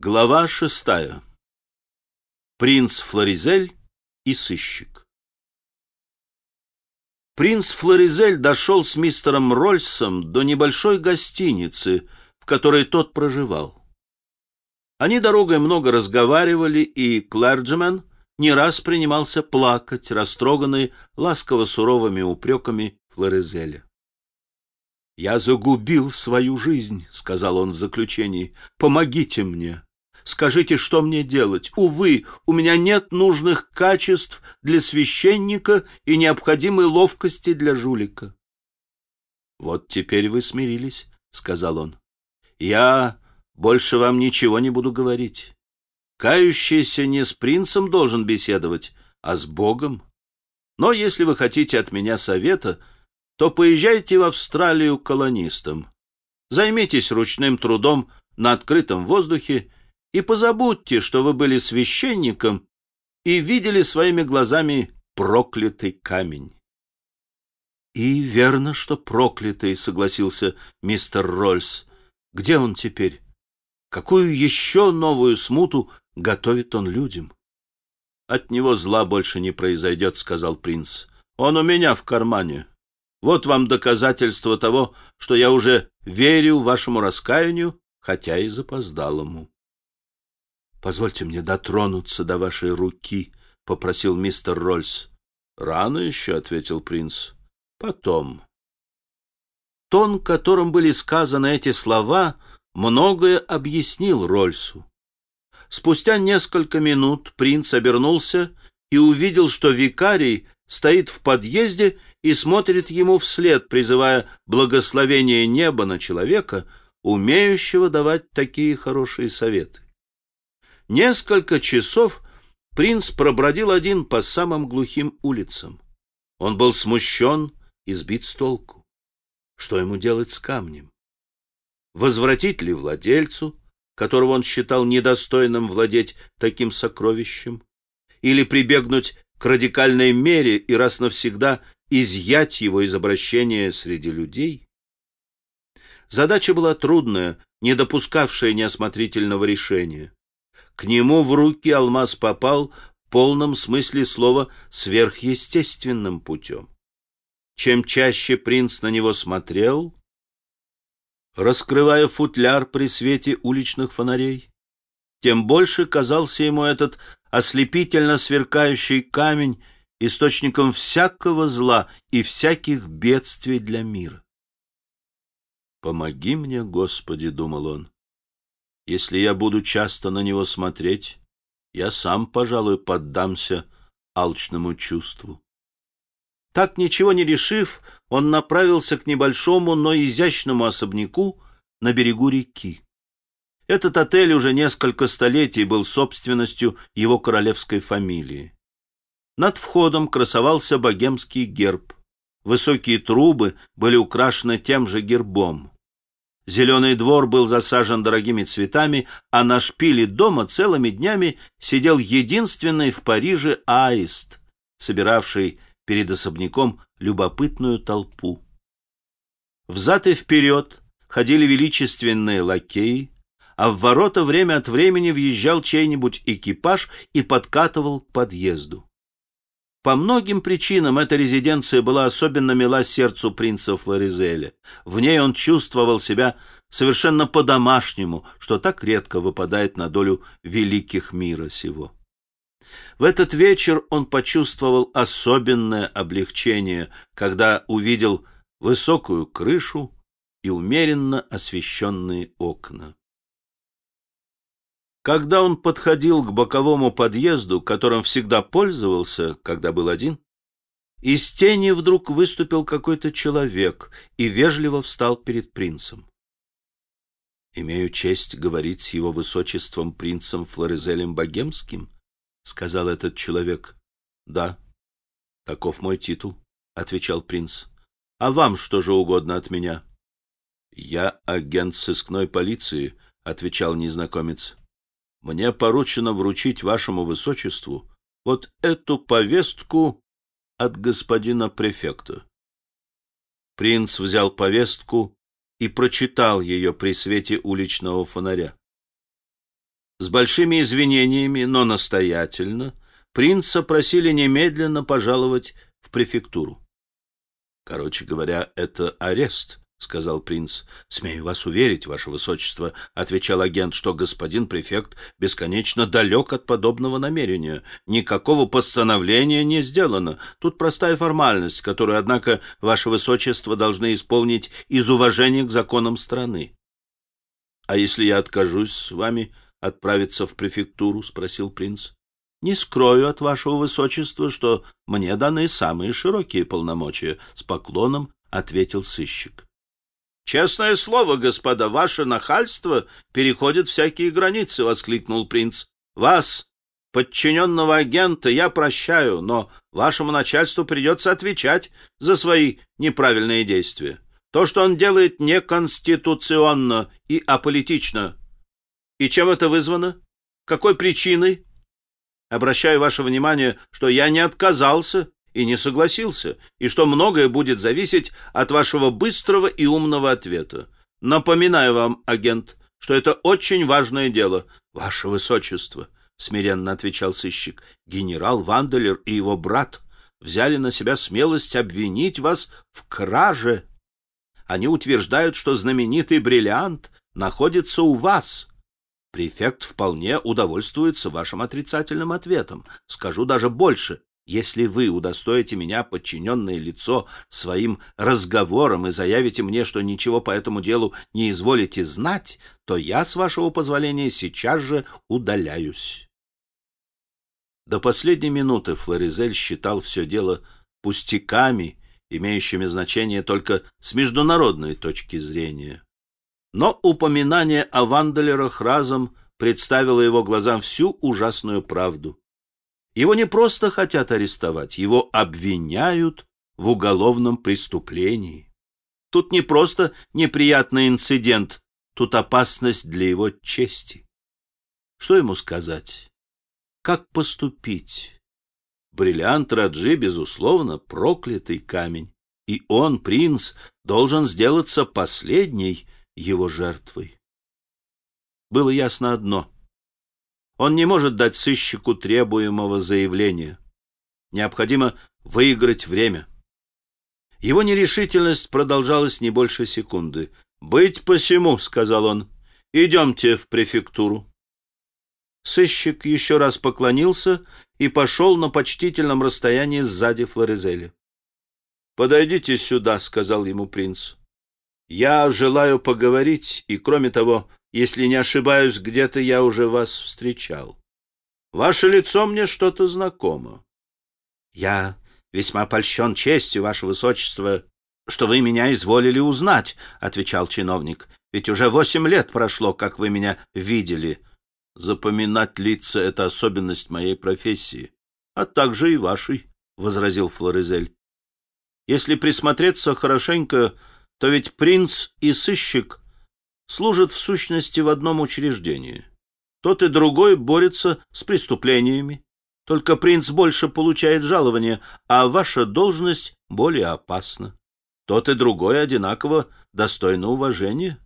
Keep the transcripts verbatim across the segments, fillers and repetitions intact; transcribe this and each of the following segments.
Глава шестая. Принц Флоризель и сыщик. Принц Флоризель дошел с мистером Рольсом до небольшой гостиницы, в которой тот проживал. Они дорогой много разговаривали, и клэрджимен не раз принимался плакать, растроганный ласково-суровыми упреками Флоризеля. «Я загубил свою жизнь», — сказал он в заключении. «Помогите мне. Скажите, что мне делать? Увы, у меня нет нужных качеств для священника и необходимой ловкости для жулика». «Вот теперь вы смирились», — сказал он. «Я больше вам ничего не буду говорить. Кающийся не с принцем должен беседовать, а с Богом. Но если вы хотите от меня совета, то поезжайте в Австралию колонистом. Займитесь ручным трудом на открытом воздухе и позабудьте, что вы были священником и видели своими глазами проклятый камень». «И верно, что проклятый», — согласился мистер Рольс. «Где он теперь? Какую еще новую смуту готовит он людям?» «От него зла больше не произойдет», — сказал принц. «Он у меня в кармане. Вот вам доказательство того, что я уже верю вашему раскаянию, хотя и запоздалому». «Позвольте мне дотронуться до вашей руки», — попросил мистер Рольс. «Рано еще», — ответил принц. «Потом». Тон, которым были сказаны эти слова, многое объяснил Рольсу. Спустя несколько минут принц обернулся и увидел, что викарий стоит в подъезде и смотрит ему вслед, призывая благословение неба на человека, умеющего давать такие хорошие советы. Несколько часов принц пробродил один по самым глухим улицам. Он был смущен и сбит с толку. Что ему делать с камнем? Возвратить ли владельцу, которого он считал недостойным владеть таким сокровищем, или прибегнуть к радикальной мере и раз навсегда изъять его из обращения среди людей? Задача была трудная, не допускавшая неосмотрительного решения. К нему в руки алмаз попал в полном смысле слова сверхъестественным путем. Чем чаще принц на него смотрел, раскрывая футляр при свете уличных фонарей, тем больше казался ему этот ослепительно сверкающий камень источником всякого зла и всяких бедствий для мира. «Помоги мне, Господи», — думал он. «Если я буду часто на него смотреть, я сам, пожалуй, поддамся алчному чувству». Так, ничего не решив, он направился к небольшому, но изящному особняку на берегу реки. Этот отель уже несколько столетий был собственностью его королевской фамилии. Над входом красовался богемский герб. Высокие трубы были украшены тем же гербом. Зеленый двор был засажен дорогими цветами, а на шпиле дома целыми днями сидел единственный в Париже аист, собиравший перед особняком любопытную толпу. Взад и вперед ходили величественные лакеи, а в ворота время от времени въезжал чей-нибудь экипаж и подкатывал к подъезду. По многим причинам эта резиденция была особенно мила сердцу принца Флоризеля. В ней он чувствовал себя совершенно по-домашнему, что так редко выпадает на долю великих мира сего. В этот вечер он почувствовал особенное облегчение, когда увидел высокую крышу и умеренно освещенные окна. Когда он подходил к боковому подъезду, которым всегда пользовался, когда был один, из тени вдруг выступил какой-то человек и вежливо встал перед принцем. «Имею честь говорить с его высочеством принцем Флоризелем Богемским», — сказал этот человек. «Да, таков мой титул», — отвечал принц. «А вам что же угодно от меня?» «Я агент сыскной полиции», — отвечал незнакомец. «Мне поручено вручить вашему высочеству вот эту повестку от господина префекта». Принц взял повестку и прочитал ее при свете уличного фонаря. С большими извинениями, но настоятельно, принца просили немедленно пожаловать в префектуру. «Короче говоря, это арест», — сказал принц. «Смею вас уверить, ваше высочество», — отвечал агент, «что господин префект бесконечно далек от подобного намерения. Никакого постановления не сделано. Тут простая формальность, которую, однако, ваше высочество должны исполнить из уважения к законам страны». «А если я откажусь с вами отправиться в префектуру?» — спросил принц. «Не скрою от вашего высочества, что мне даны самые широкие полномочия», — с поклоном ответил сыщик. «Честное слово, господа, ваше нахальство переходит всякие границы», — воскликнул принц. «Вас, подчиненного агента, я прощаю, но вашему начальству придется отвечать за свои неправильные действия. То, что он делает, неконституционно и аполитично. И чем это вызвано? Какой причиной? Обращаю ваше внимание, что я не отказался и не согласился, и что многое будет зависеть от вашего быстрого и умного ответа. Напоминаю вам, агент, что это очень важное дело. Ваше высочество, — смиренно отвечал сыщик, — генерал Ванделер и его брат взяли на себя смелость обвинить вас в краже. Они утверждают, что знаменитый бриллиант находится у вас. Префект вполне удовольствуется вашим отрицательным ответом. Скажу даже больше. Если вы удостоите меня, подчиненное лицо, своим разговором и заявите мне, что ничего по этому делу не изволите знать, то я, с вашего позволения, сейчас же удаляюсь». До последней минуты Флоризель считал все дело пустяками, имеющими значение только с международной точки зрения. Но упоминание о Ванделерах разом представило его глазам всю ужасную правду. Его не просто хотят арестовать, его обвиняют в уголовном преступлении. Тут не просто неприятный инцидент, тут опасность для его чести. Что ему сказать? Как поступить? Бриллиант Раджи, безусловно, проклятый камень, и он, принц, должен сделаться последней его жертвой. Было ясно одно. Он не может дать сыщику требуемого заявления. Необходимо выиграть время. Его нерешительность продолжалась не больше секунды. «Быть посему», — сказал он, — «идемте в префектуру». Сыщик еще раз поклонился и пошел на почтительном расстоянии сзади Флоризеля. «Подойдите сюда», — сказал ему принц. «Я желаю поговорить, и, кроме того, если не ошибаюсь, где-то я уже вас встречал. Ваше лицо мне что-то знакомо». «Я весьма польщен честью, ваше высочество, что вы меня изволили узнать», — отвечал чиновник. «Ведь уже восемь лет прошло, как вы меня видели». «Запоминать лица — это особенность моей профессии, а также и вашей», — возразил Флоризель. «Если присмотреться хорошенько, то ведь принц и сыщик служат в сущности в одном учреждении. Тот и другой борются с преступлениями. Только принц больше получает жалование, а ваша должность более опасна. Тот и другой одинаково достойны уважения.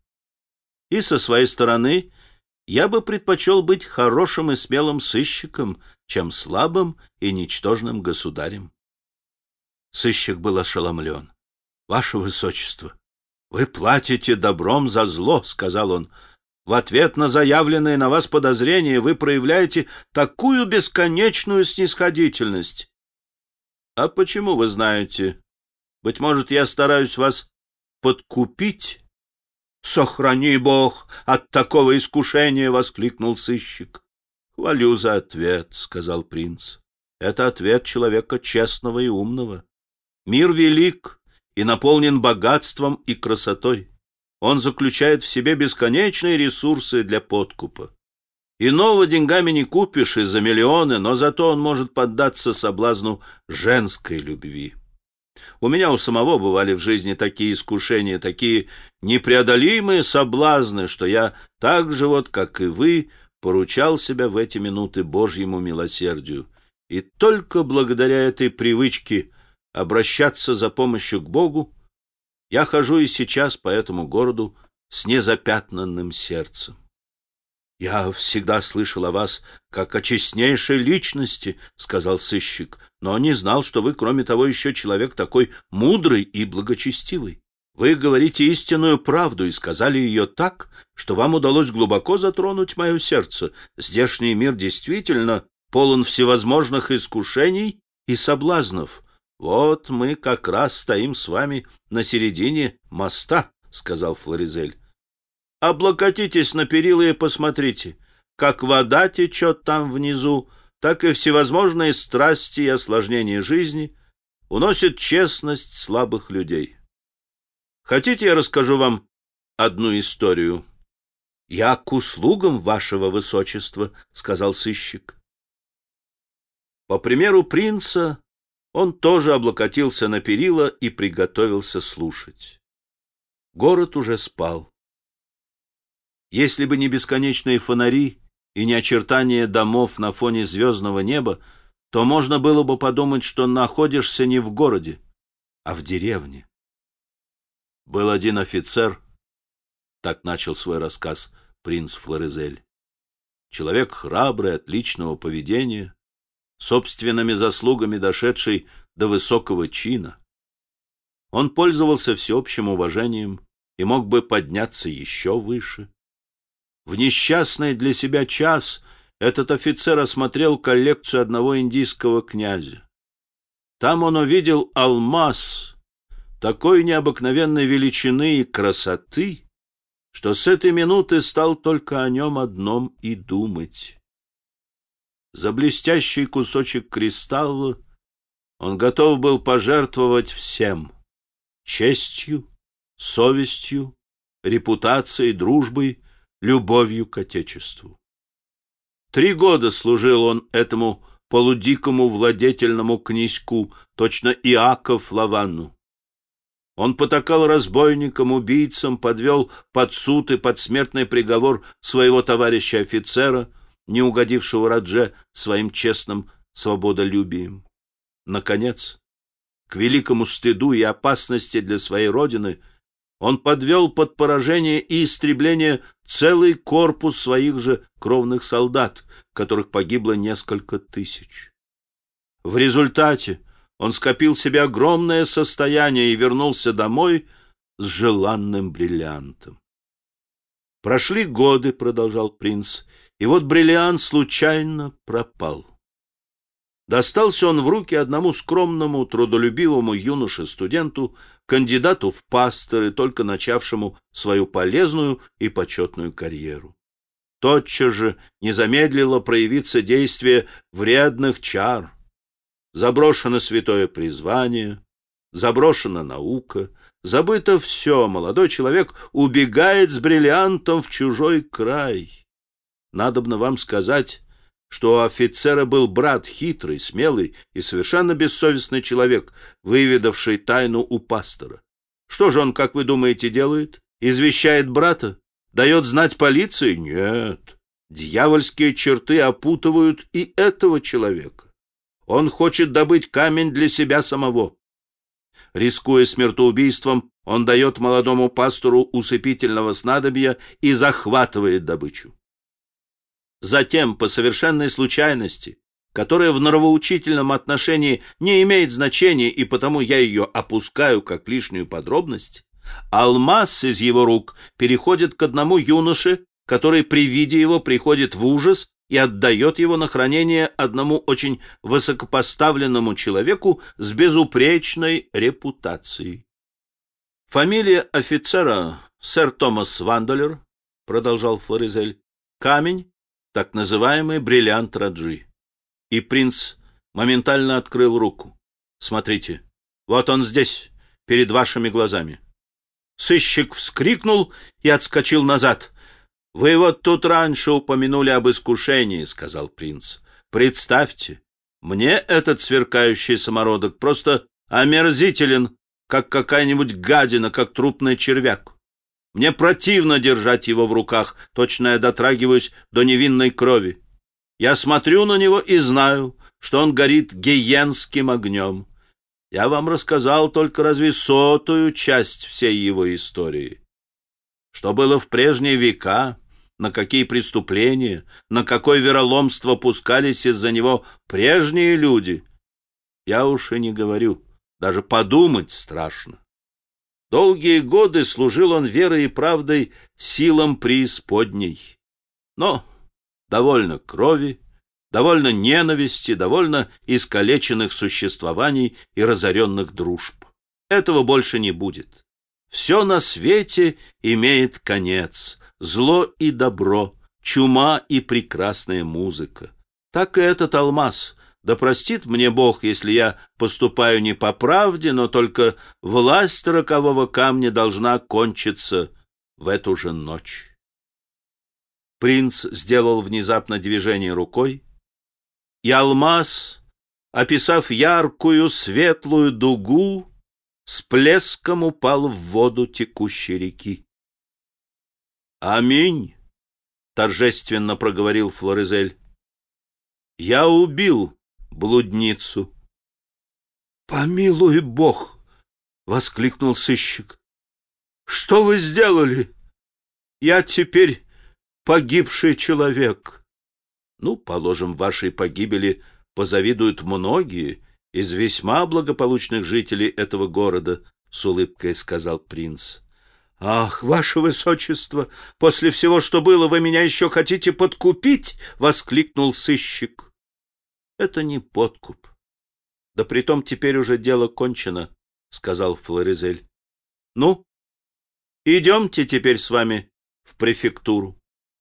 И со своей стороны я бы предпочел быть хорошим и смелым сыщиком, чем слабым и ничтожным государем». Сыщик был ошеломлен. «Ваше высочество, вы платите добром за зло», — сказал он. «В ответ на заявленные на вас подозрения вы проявляете такую бесконечную снисходительность». «А почему вы знаете? Быть может, я стараюсь вас подкупить?» «Сохрани Бог от такого искушения!» — воскликнул сыщик. «Хвалю за ответ», — сказал принц. «Это ответ человека честного и умного. Мир велик и наполнен богатством и красотой. Он заключает в себе бесконечные ресурсы для подкупа. Иного деньгами не купишь и за миллионы, но зато он может поддаться соблазну женской любви. У меня у самого бывали в жизни такие искушения, такие непреодолимые соблазны, что я так же вот, как и вы, поручал себя в эти минуты Божьему милосердию. И только благодаря этой привычке обращаться за помощью к Богу я хожу и сейчас по этому городу с незапятнанным сердцем. — Я всегда слышал о вас как о честнейшей личности, — сказал сыщик, — но не знал, что вы, кроме того, еще человек такой мудрый и благочестивый. Вы говорите истинную правду и сказали ее так, что вам удалось глубоко затронуть мое сердце. Здешний мир действительно полон всевозможных искушений и соблазнов. Вот мы как раз стоим с вами на середине моста, — сказал Флоризель. Облокотитесь на перила и посмотрите, как вода течет там внизу, так и всевозможные страсти и осложнения жизни уносят честность слабых людей. Хотите, я расскажу вам одну историю? — Я к услугам вашего высочества, — сказал сыщик. По примеру принца, он тоже облокотился на перила и приготовился слушать. Город уже спал. Если бы не бесконечные фонари и не очертания домов на фоне звездного неба, то можно было бы подумать, что находишься не в городе, а в деревне. Был один офицер, так начал свой рассказ принц Флоризель. Человек храбрый, отличного поведения, собственными заслугами дошедший до высокого чина. Он пользовался всеобщим уважением и мог бы подняться еще выше. В несчастный для себя час этот офицер осмотрел коллекцию одного индийского князя. Там он увидел алмаз такой необыкновенной величины и красоты, что с этой минуты стал только о нем одном и думать. За блестящий кусочек кристалла он готов был пожертвовать всем — честью, совестью, репутацией, дружбой, любовью к Отечеству. Три года служил он этому полудикому владетельному князьку, точно Иаков Лаванну. Он потакал разбойникам, убийцам, подвел под суд и под смертный приговор своего товарища-офицера, не угодившего Радже своим честным свободолюбием. Наконец, к великому стыду и опасности для своей родины, он подвел под поражение и истребление целый корпус своих же кровных солдат, которых погибло несколько тысяч. В результате он скопил себе огромное состояние и вернулся домой с желанным бриллиантом. Прошли годы, — продолжал принц, — и вот бриллиант случайно пропал. Достался он в руки одному скромному, трудолюбивому юноше-студенту, кандидату в пасторы, только начавшему свою полезную и почетную карьеру. Тотчас же не замедлило проявиться действие вредных чар. Заброшено святое призвание, заброшена наука, забыто все, молодой человек убегает с бриллиантом в чужой край. Надобно вам сказать, что у офицера был брат хитрый, смелый и совершенно бессовестный человек, выведавший тайну у пастора. Что же он, как вы думаете, делает? Извещает брата? Дает знать полиции? Нет. Дьявольские черты опутывают и этого человека. Он хочет добыть камень для себя самого. Рискуя смертоубийством, он дает молодому пастору усыпительного снадобья и захватывает добычу. Затем, по совершенной случайности, которая в нравоучительном отношении не имеет значения, и потому я ее опускаю как лишнюю подробность, алмаз из его рук переходит к одному юноше, который при виде его приходит в ужас и отдает его на хранение одному очень высокопоставленному человеку с безупречной репутацией. Фамилия офицера сэр Томас Ванделер, — продолжал Флоризель, — камень, так называемый бриллиант Раджи. И принц моментально открыл руку. Смотрите, вот он здесь, перед вашими глазами. Сыщик вскрикнул и отскочил назад. — Вы вот тут раньше упомянули об искушении, — сказал принц. — Представьте, мне этот сверкающий самородок просто омерзителен, как какая-нибудь гадина, как трупный червяк. Мне противно держать его в руках, точно я дотрагиваюсь до невинной крови. Я смотрю на него и знаю, что он горит гиенским огнем. Я вам рассказал только разве сотую часть всей его истории. Что было в прежние века, на какие преступления, на какое вероломство пускались из-за него прежние люди. Я уж и не говорю, даже подумать страшно. Долгие годы служил он верой и правдой силам преисподней. Но довольно крови, довольно ненависти, довольно искалеченных существований и разоренных дружб. Этого больше не будет. Все на свете имеет конец. Зло и добро, чума и прекрасная музыка. Так и этот алмаз. Да простит мне Бог, если я поступаю не по правде, но только власть рокового камня должна кончиться в эту же ночь. Принц сделал внезапно движение рукой, и алмаз, описав яркую светлую дугу, с плеском упал в воду текущей реки. «Аминь!» — торжественно проговорил Флоризель. «Я убил блудницу». «Помилуй Бог!» — воскликнул сыщик. «Что вы сделали? Я теперь погибший человек». «Ну, положим, вашей погибели позавидуют многие из весьма благополучных жителей этого города», — с улыбкой сказал принц. «Ах, ваше высочество, после всего, что было, вы меня еще хотите подкупить?» — воскликнул сыщик. «Это не подкуп. Да притом теперь уже дело кончено», — сказал Флоризель. «Ну, идемте теперь с вами в префектуру».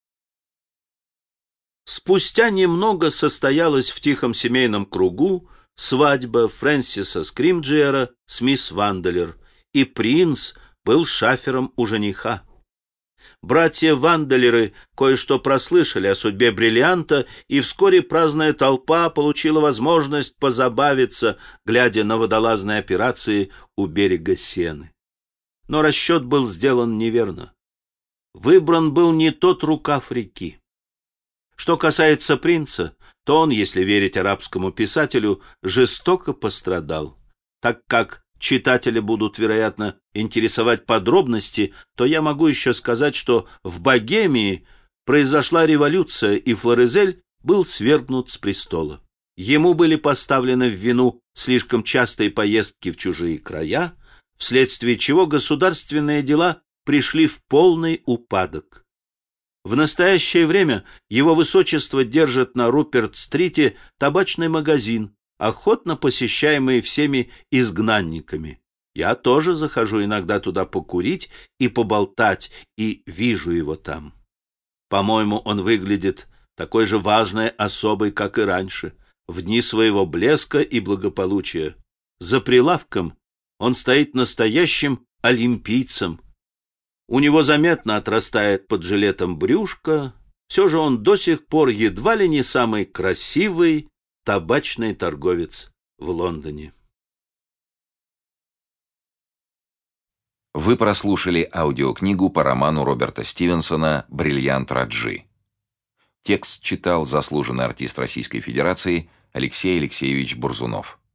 Спустя немного состоялась в тихом семейном кругу свадьба Фрэнсиса Скримджиера с мисс Ванделер, и принц был шафером у жениха. Братья Ванделеры кое-что прослышали о судьбе бриллианта, и вскоре праздная толпа получила возможность позабавиться, глядя на водолазные операции у берега Сены. Но расчет был сделан неверно. Выбран был не тот рукав реки. Что касается принца, то он, если верить арабскому писателю, жестоко пострадал. Так как читатели будут, вероятно, интересовать подробности, то я могу еще сказать, что в Богемии произошла революция, и Флоризель был свергнут с престола. Ему были поставлены в вину слишком частые поездки в чужие края, вследствие чего государственные дела пришли в полный упадок. В настоящее время его высочество держит на Руперт-стрите табачный магазин, охотно посещаемый всеми изгнанниками. Я тоже захожу иногда туда покурить и поболтать, и вижу его там. По-моему, он выглядит такой же важной особой, как и раньше, в дни своего блеска и благополучия. За прилавком он стоит настоящим олимпийцем. У него заметно отрастает под жилетом брюшко. Все же он до сих пор едва ли не самый красивый табачный торговец в Лондоне. Вы прослушали аудиокнигу по роману Роберта Стивенсона «Бриллиант Раджи». Текст читал заслуженный артист Российской Федерации Алексей Алексеевич Бурзунов.